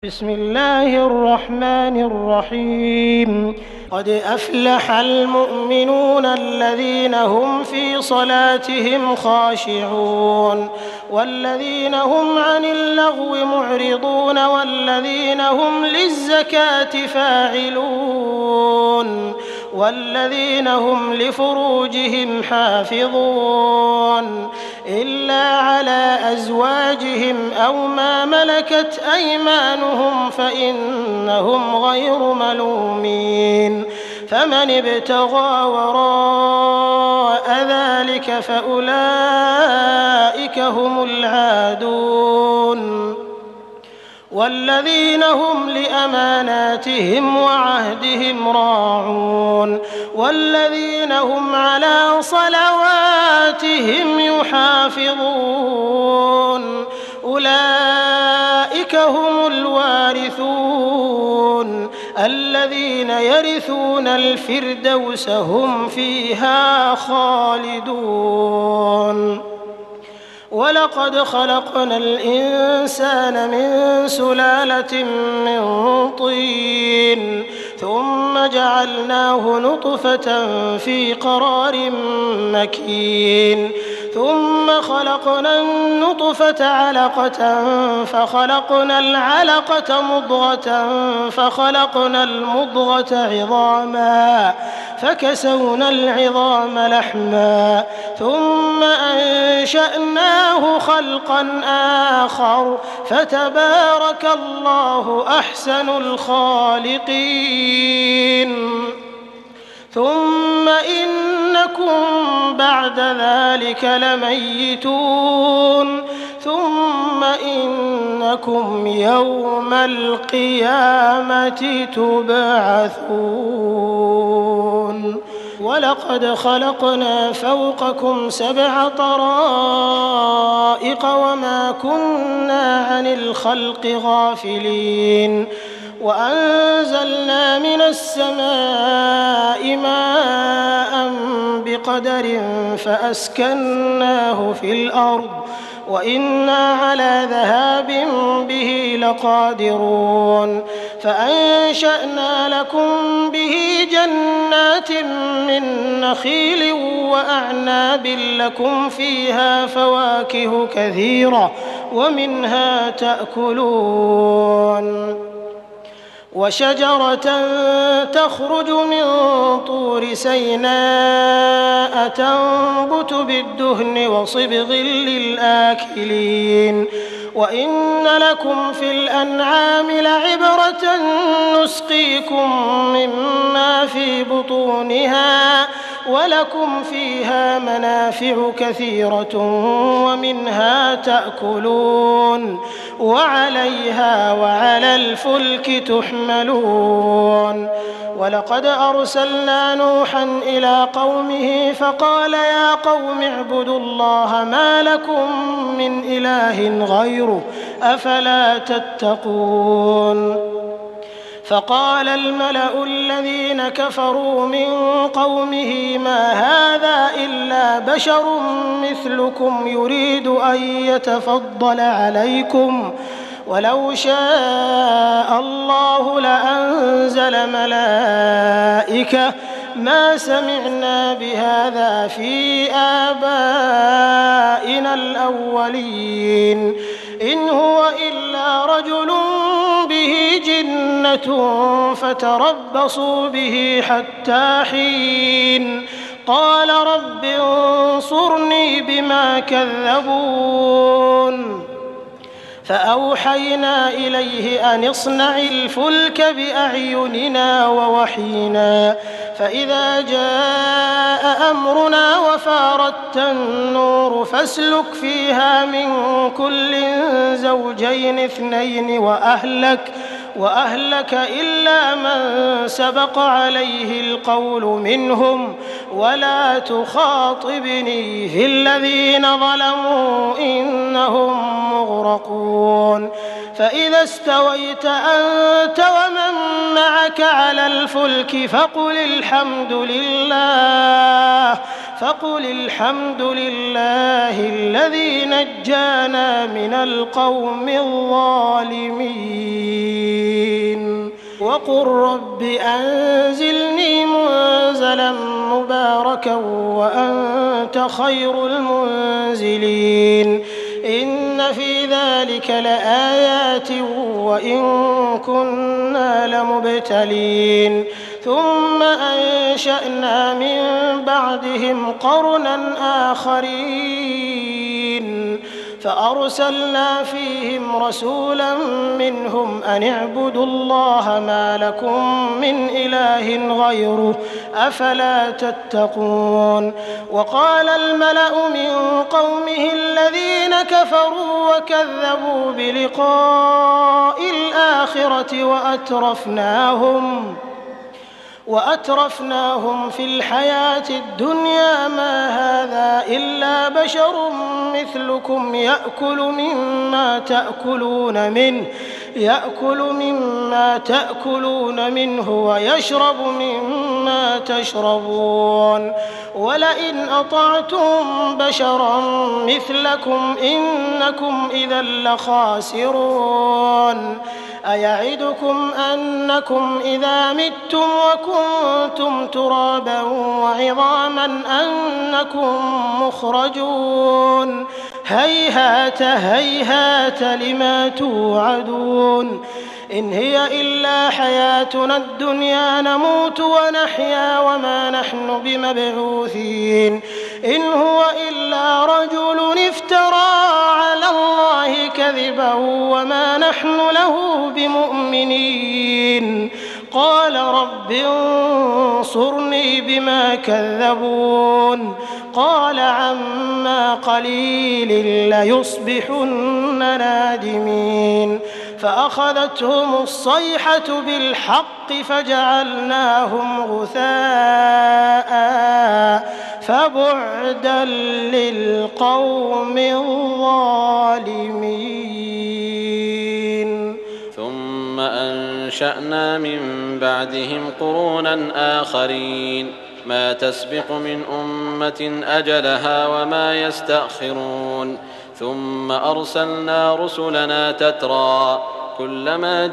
بسم الله الرحمن الرحيم قد أفلح المؤمنون الذين هم في صلاتهم خاشعون والذين هم عن اللغو معرضون والذين هم للزكاة فاعلون والذين هم لفروجهم حافظون إلا على أزواجهم أو ما ملكت أيمانهم فإنهم غير ملومين فمن ابتغى وراء ذلك فأولئك هم العادون والذين هم لأماناتهم وعهدهم راعون والذين هم على صلواتهم يحافظون أولئك هم الوارثون الذين يرثون الفردوس هم فيها خالدون ولقد خلقنا الإنسان من سلالة من طين ثم جعلناه نطفة في قرار مكين ثم خلقنا النطفة علقة فخلقنا العلقة مضغة فخلقنا المضغة عظاما فكسونا العظام لحما ثم أنشأناه خلقا آخر فتبارك الله أحسن الخالقين ثم إنكم بعد ذلك لميتون ثم إنكم يوم القيامة تبعثون ولقد خلقنا فوقكم 7 طرائق وما كنا عن الخلق غافلين وأنزلنا من السماء ماء بقدر فأسكناه في الأرض وإنا على ذهاب به لقادرون فأنشأنا لكم به جنات من نخيل وأعناب لكم فيها فواكه كثيرة ومنها تأكلون وشجرة تخرج من طور سيناء تنبت بالدهن وصبغ للآكلين وإن لكم في الأنعام لعبرة نسقيكم مما في بطونها ولكم فيها منافع كثيرة ومنها تأكلون وعليها وعلى الفلك تحملون ولقد أرسلنا نوحا إلى قومه فقال يا قوم اعبدوا الله ما لكم من إله غيره أفلا تتقون فقال الملأ الذين كفروا من قومه ما هذا إلا بشر مثلكم يريد أن يتفضل عليكم ولو شاء الله لأنزل ملائكة ما سمعنا بهذا في آبائنا الأولين إن هو إلا رجل به جنة فتربصوا به حتى حين قال رب انصرني بما كذبون فأوحينا إليه أن اصنع الفلك بأعيننا ووحينا فإذا جاء أمرنا وفارت النور فاسلك فيها من كل زوجين 2 وأهلك إلا من سبق عليه القول منهم ولا تخاطبني في الذين ظلموا إنهم مغرقون فإذا استويت أنت ومن معك على الفلك فقل الحمد لله فقل الحمد لله الذي نجانا من القوم الظالمين وقل رب أنزلني منزلا مباركا وأنت خير المنزلين إن في ذلك لآيات وإن كنا لمبتلين ثم أنشأنا من بعدهم قرنا آخرين فأرسلنا فيهم رسولا منهم أن اعبدوا الله ما لكم من إله غيره أفلا تتقون وقال الملأ من قومه الذين كفروا وكذبوا بلقاء الآخرة وأترفناهم في الحياة الدنيا ما هذا إلا بشر مثلكم يأكل مما تأكلون منه ويشرب مما تشربون ولئن أطعتم بشرا مثلكم إنكم إذا لخاسرون أيعدكم أنكم إذا متم وكنتم ترابا وعظاما أنكم مخرجون هيهات هيهات لما توعدون إن هي إلا حياتنا الدنيا نموت ونحيا وما نحن بمبعوثين إن هو إلا رجل افترى على الله كذبا وما نحن له بمؤمنين قال رب انصرني بما كذبون قال عما قليل ليصبحن نادمين فأخذتهم الصيحة بالحق فجعلناهم غثاء فبعدا للقوم الظالمين ثم أنشأنا من بعدهم قرونا آخرين ما تسبق من أمة أجلها وما يستأخرون ثم أرسلنا رسلنا تترى كلما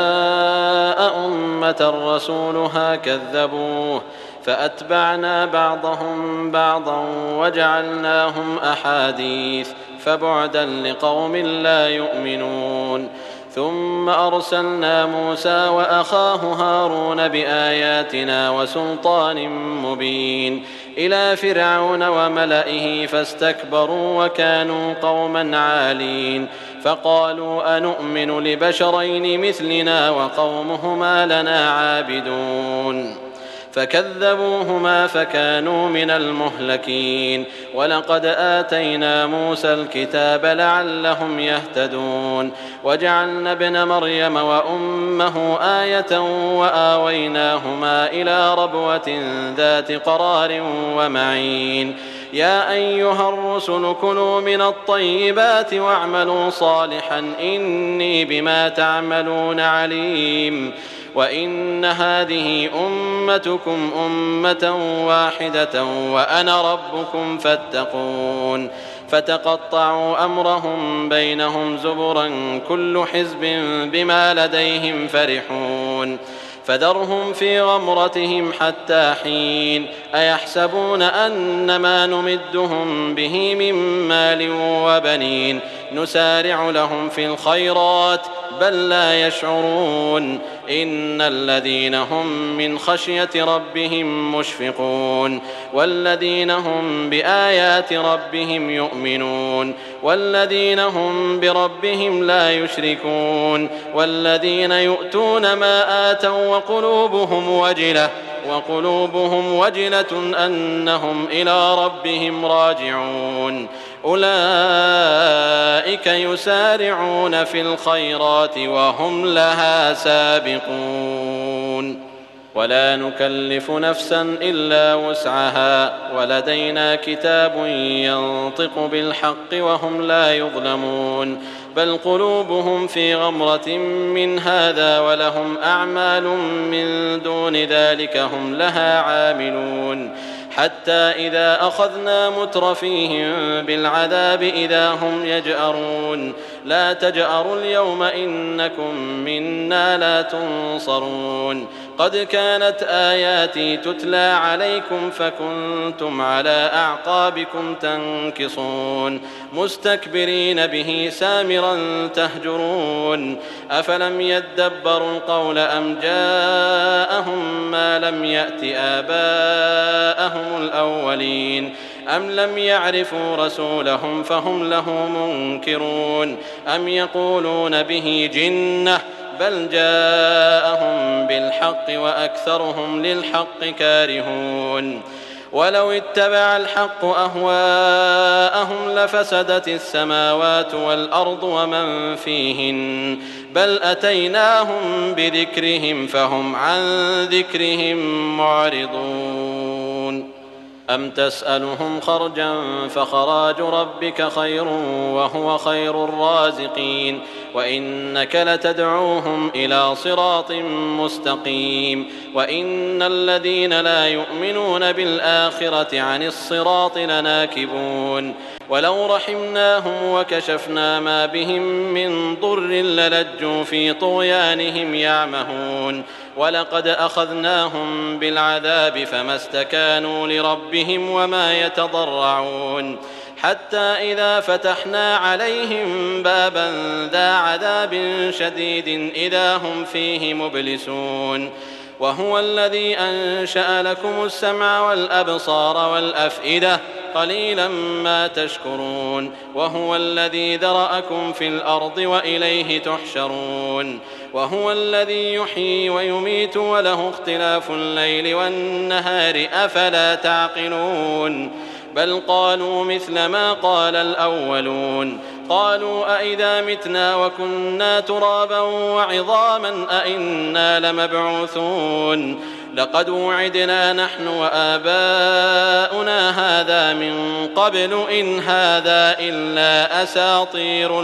جاء أمة رسولها كذبوه فأتبعنا بعضهم بعضا وجعلناهم أحاديث فبعدا لقوم لا يؤمنون ثم أرسلنا موسى وأخاه هارون بآياتنا وسلطان مبين إلى فرعون وملئه فاستكبروا وكانوا قوما عالين فقالوا أنؤمن لبشرين مثلنا وقومهما لنا عابدون فكذبوهما فكانوا من المهلكين ولقد آتينا موسى الكتاب لعلهم يهتدون وجعلنا ابن مريم وأمه آية وآويناهما إلى ربوة ذات قرار ومعين يا أيها الرسل كلوا من الطيبات واعملوا صالحا إني بما تعملون عليم وإن هذه أمتكم أمة واحدة وأنا ربكم فاتقون فتقطعوا أمرهم بينهم زبرا كل حزب بما لديهم فرحون فذرهم في غمرتهم حتى حين أيحسبون أن ما نمدهم به من مال وبنين نسارع لهم في الخيرات بل لا يشعرون إن الذين هم من خشية ربهم مشفقون والذين هم بآيات ربهم يؤمنون والذين هم بربهم لا يشركون والذين يؤتون ما آتوا وقلوبهم وجلة أنهم إلى ربهم راجعون أولئك يسارعون في الخيرات وهم لها سابقون ولا نكلف نفسا إلا وسعها ولدينا كتاب ينطق بالحق وهم لا يظلمون بل قلوبهم في غمرة من هذا ولهم أعمال من دون ذلك هم لها عاملون حتى إذا أخذنا مترفيهم بالعذاب إذا هم يجأرون لا تجأروا اليوم إنكم منا لا تنصرون قد كانت آياتي تتلى عليكم فكنتم على أعقابكم تنكصون مستكبرين به سامرا تهجرون أفلم يدبروا القول أم جاءهم ما لم يأت آباءهم الأولين أم لم يعرفوا رسولهم فهم له منكرون أم يقولون به جنة بل جاءهم بالحق وأكثرهم للحق كارهون ولو اتبع الحق أهواءهم لفسدت السماوات والأرض ومن فيهن بل أتيناهم بذكرهم فهم عن ذكرهم معرضون أم تسألهم خرجا فخراج ربك خير وهو خير الرازقين وإنك لتدعوهم إلى صراط مستقيم وإن الذين لا يؤمنون بالآخرة عن الصراط لناكبون ولو رحمناهم وكشفنا ما بهم من ضر للجوا في طغيانهم يعمهون ولقد أخذناهم بالعذاب فما استكانوا لربهم وما يتضرعون حتى إذا فتحنا عليهم بابا ذا عذاب شديد إذا هم فيه مبلسون وهو الذي أنشأ لكم السمع والأبصار والأفئدة قليلا ما تشكرون وهو الذي ذرأكم في الأرض وإليه تحشرون وهو الذي يحيي ويميت وله اختلاف الليل والنهار أفلا تعقلون بل قالوا مثل ما قال الأولون قالوا أئذا متنا وكنا ترابا وعظاما أئنا لمبعوثون لقد وعدنا نحن وآباؤنا هذا من قبل إن هذا إلا أساطير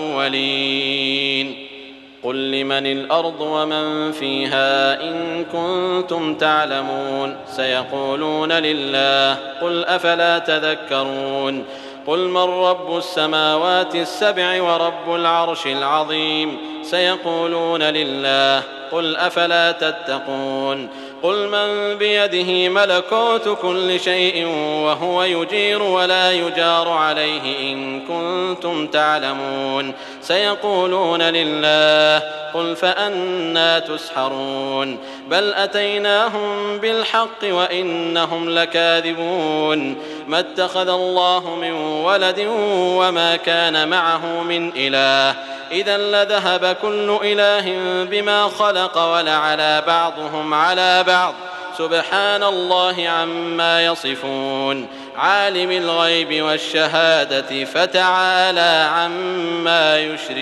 الأولين قل لمن الأرض ومن فيها إن كنتم تعلمون سيقولون لله قل أفلا تذكرون قل من رب السماوات السبع ورب العرش العظيم سيقولون لله قل أفلا تتقون قل من بيده ملكوت كل شيء وهو يجير ولا يجار عليه إن كنتم تعلمون سيقولون لله قل فأنى تسحرون بل أتيناهم بالحق وإنهم لكاذبون ما اتخذ الله من ولد وما كان معه من إله إذا لذهب كل إله بما خلق ولعلى بعضهم على بعض سبحان الله عما يصفون عالم الغيب والشهادة فتعالى عما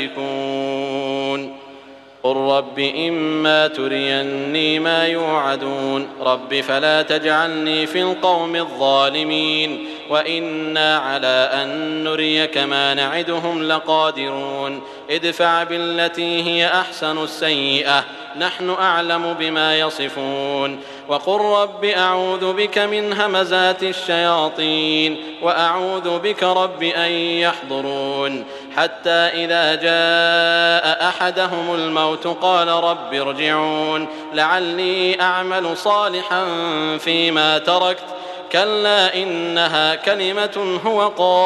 يشركون قل رب إما تريني ما يوعدون رب فلا تجعلني في القوم الظالمين وإنا على أن نريك ما نعدهم لقادرون ادفع بالتي هي أحسن السيئة نحن أعلم بما يصفون وقل رب أعوذ بك من همزات الشياطين وأعوذ بك رب أن يحضرون حتى إذا جاء أحدهم الموت قال رب ارجعون لعلي أعمل صالحا فيما تركت كلا إنها كلمة هو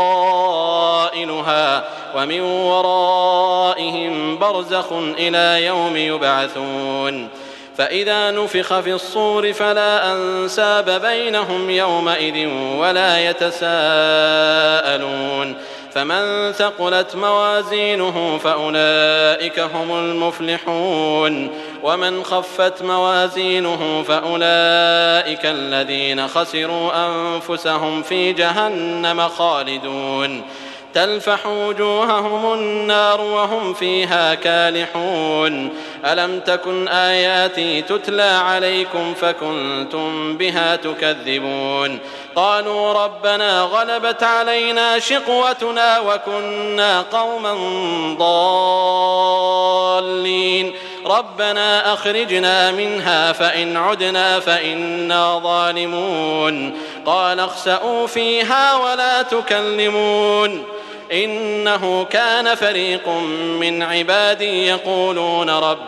قائلها ومن ورائهم برزخ إلى يوم يبعثون فإذا نفخ في الصور فلا أنساب بينهم يومئذ ولا يتساءلون فمن ثقلت موازينه فأولئك هم المفلحون ومن خفت موازينه فأولئك الذين خسروا أنفسهم في جهنم خالدون تلفح وجوههم النار وهم فيها كالحون ألم تكن آياتي تتلى عليكم فكنتم بها تكذبون قالوا ربنا غلبت علينا شقوتنا وكنا قوما ضالين ربنا أخرجنا منها فإن عدنا فإنا ظالمون قال اخسئوا فيها ولا تكلمون إنه كان فريق من عبادي يقولون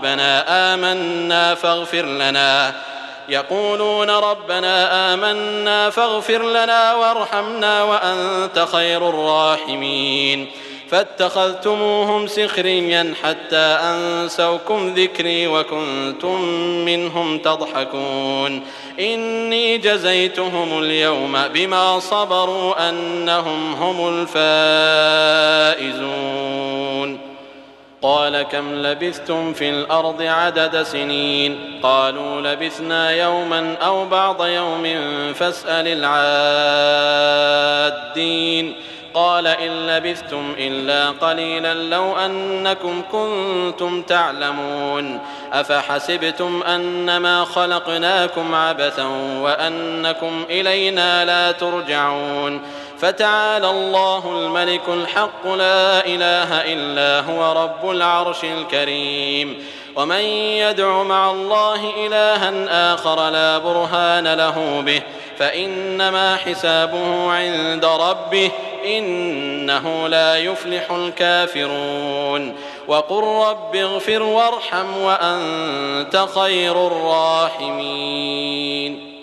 ربنا آمنا فاغفر لنا وارحمنا وأنت خير الراحمين فاتخذتموهم سخريا حتى أنسوكم ذكري وكنتم منهم تضحكون إني جزيتهم اليوم بما صبروا أنهم هم الفائزون قال كم لبثتم في الأرض عدد سنين قالوا لبثنا يوما أو بعض يوم فاسأل العادين قال إن لبثتم إلا قليلا لو أنكم كنتم تعلمون أفحسبتم أنما خلقناكم عبثا وأنكم إلينا لا ترجعون فتعالى الله الملك الحق لا إله إلا هو رب العرش الكريم ومن يدع مع الله إلها آخر لا برهان له به فإنما حسابه عند ربه إنه لا يفلح الكافرون وقل رب اغفر وارحم وأنت خير الراحمين